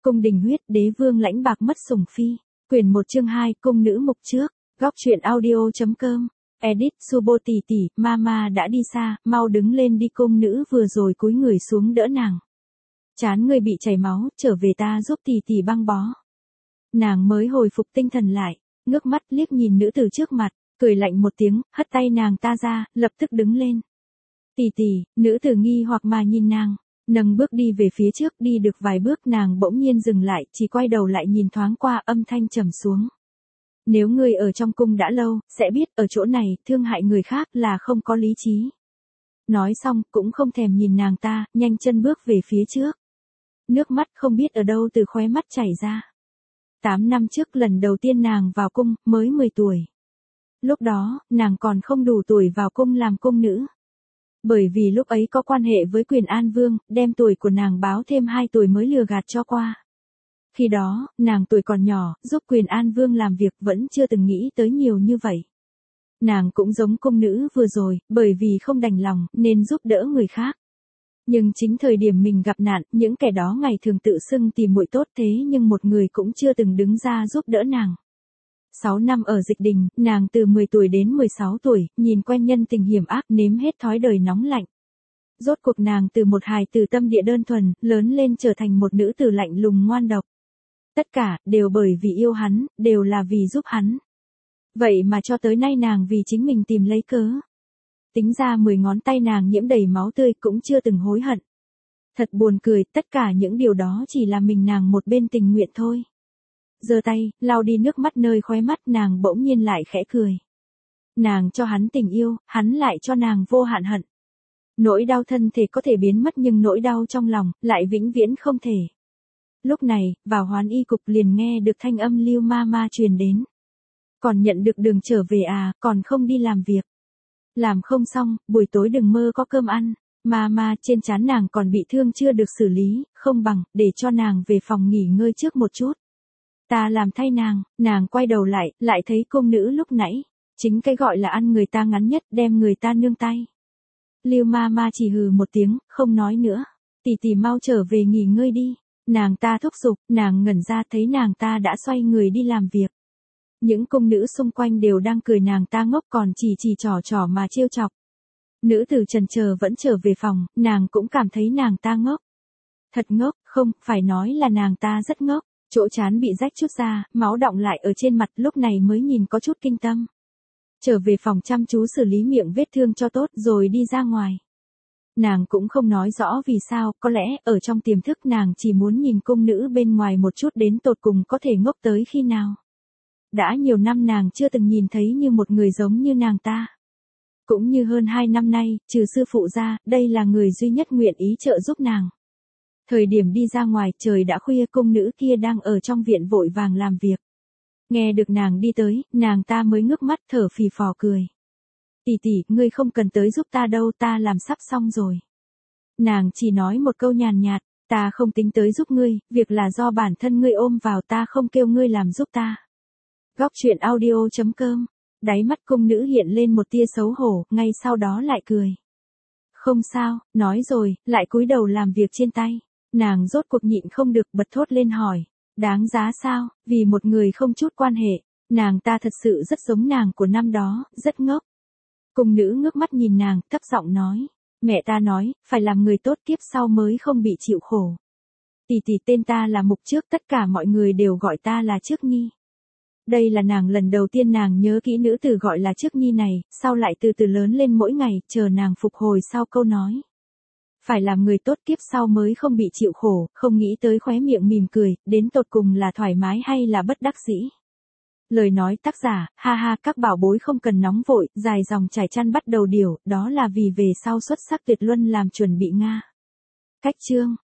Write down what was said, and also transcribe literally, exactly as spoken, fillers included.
Cung đình huyết, đế vương lãnh bạc mất sủng phi. Quyển một chương hai, cung nữ mục trước. Góc truyện audio.com. Edit Subo tỷ tỷ, mama đã đi xa, mau đứng lên đi. Cung nữ vừa rồi cúi người xuống đỡ nàng. Chán người bị chảy máu, trở về ta giúp tỷ tỷ băng bó. Nàng mới hồi phục tinh thần lại, ngước mắt liếc nhìn nữ tử trước mặt, cười lạnh một tiếng, hất tay nàng ta ra, lập tức đứng lên. Tỷ tỷ, nữ tử nghi hoặc mà nhìn nàng, nâng bước đi về phía trước, đi được vài bước nàng bỗng nhiên dừng lại, chỉ quay đầu lại nhìn thoáng qua, âm thanh trầm xuống. Nếu ngươi ở trong cung đã lâu, sẽ biết ở chỗ này, thương hại người khác là không có lý trí. Nói xong, cũng không thèm nhìn nàng ta, nhanh chân bước về phía trước. Nước mắt không biết ở đâu từ khóe mắt chảy ra. Tám năm trước lần đầu tiên nàng vào cung, mới mười tuổi. Lúc đó, nàng còn không đủ tuổi vào cung làm cung nữ. Bởi vì lúc ấy có quan hệ với Quyền An Vương, đem tuổi của nàng báo thêm hai tuổi mới lừa gạt cho qua. Khi đó, nàng tuổi còn nhỏ, giúp Quyền An Vương làm việc vẫn chưa từng nghĩ tới nhiều như vậy. Nàng cũng giống cung nữ vừa rồi, bởi vì không đành lòng, nên giúp đỡ người khác. Nhưng chính thời điểm mình gặp nạn, những kẻ đó ngày thường tự xưng tìm muội tốt thế nhưng một người cũng chưa từng đứng ra giúp đỡ nàng. Sáu năm ở Dịch Đình, nàng từ mười tuổi đến mười sáu tuổi, nhìn quen nhân tình hiểm ác, nếm hết thói đời nóng lạnh. Rốt cuộc nàng từ một hài tử tâm địa đơn thuần, lớn lên trở thành một nữ tử lạnh lùng ngoan độc. Tất cả, đều bởi vì yêu hắn, đều là vì giúp hắn. Vậy mà cho tới nay nàng vì chính mình tìm lấy cớ. Tính ra mười ngón tay nàng nhiễm đầy máu tươi cũng chưa từng hối hận. Thật buồn cười, tất cả những điều đó chỉ là mình nàng một bên tình nguyện thôi. Giơ tay, lau đi nước mắt nơi khóe mắt, nàng bỗng nhiên lại khẽ cười. Nàng cho hắn tình yêu, hắn lại cho nàng vô hạn hận. Nỗi đau thân thể có thể biến mất nhưng nỗi đau trong lòng, lại vĩnh viễn không thể. Lúc này, vào Hoán Y cục liền nghe được thanh âm Lưu Mama truyền đến. Còn nhận được đường trở về à, còn không đi làm việc. Làm không xong, buổi tối đừng mơ có cơm ăn. Mama, trên trán nàng còn bị thương chưa được xử lý, không bằng, để cho nàng về phòng nghỉ ngơi trước một chút. Ta làm thay nàng, nàng quay đầu lại, lại thấy cung nữ lúc nãy. Chính cái gọi là ăn người ta ngắn nhất, đem người ta nương tay. Lưu Mama chỉ hừ một tiếng, không nói nữa. Tỷ tỷ mau trở về nghỉ ngơi đi. Nàng ta thúc giục, nàng ngẩn ra thấy nàng ta đã xoay người đi làm việc. Những cung nữ xung quanh đều đang cười nàng ta ngốc, còn chỉ chỉ trò trò mà trêu chọc. Nữ tử trần chờ vẫn trở về phòng, nàng cũng cảm thấy nàng ta ngốc. Thật ngốc, không, phải nói là nàng ta rất ngốc. Chỗ trán bị rách chút ra, máu đọng lại ở trên mặt, lúc này mới nhìn có chút kinh tâm. Trở về phòng chăm chú xử lý miệng vết thương cho tốt rồi đi ra ngoài. Nàng cũng không nói rõ vì sao, có lẽ ở trong tiềm thức nàng chỉ muốn nhìn cung nữ bên ngoài một chút đến tột cùng có thể ngốc tới khi nào. Đã nhiều năm nàng chưa từng nhìn thấy như một người giống như nàng ta. Cũng như hơn hai năm nay, trừ sư phụ ra, đây là người duy nhất nguyện ý trợ giúp nàng. Thời điểm đi ra ngoài, trời đã khuya, cung nữ kia đang ở trong viện vội vàng làm việc. Nghe được nàng đi tới, nàng ta mới ngước mắt thở phì phò cười. Tỷ tỷ, ngươi không cần tới giúp ta đâu, ta làm sắp xong rồi. Nàng chỉ nói một câu nhàn nhạt, ta không tính tới giúp ngươi, việc là do bản thân ngươi ôm vào, ta không kêu ngươi làm giúp ta. Góc truyện audio.com. Đáy mắt cung nữ hiện lên một tia xấu hổ, ngay sau đó lại cười. Không sao, nói rồi, lại cúi đầu làm việc trên tay. Nàng rốt cuộc nhịn không được bật thốt lên hỏi. Đáng giá sao, vì một người không chút quan hệ, nàng ta thật sự rất giống nàng của năm đó, rất ngốc. Cung nữ ngước mắt nhìn nàng, thấp giọng nói. Mẹ ta nói, phải làm người tốt kiếp sau mới không bị chịu khổ. Tỷ tỷ, tên ta là Mục Trước, tất cả mọi người đều gọi ta là Trước Nhi. Đây là nàng lần đầu tiên nàng nhớ kỹ nữ tử gọi là Trước Nhi này, sau lại từ từ lớn lên mỗi ngày, chờ nàng phục hồi sau câu nói. Phải làm người tốt kiếp sau mới không bị chịu khổ, không nghĩ tới khóe miệng mỉm cười, đến tột cùng là thoải mái hay là bất đắc dĩ. Lời nói tác giả, ha ha, các bảo bối không cần nóng vội, dài dòng trải chăn bắt đầu điều, đó là vì về sau xuất sắc tuyệt luân làm chuẩn bị Nga. Cách chương.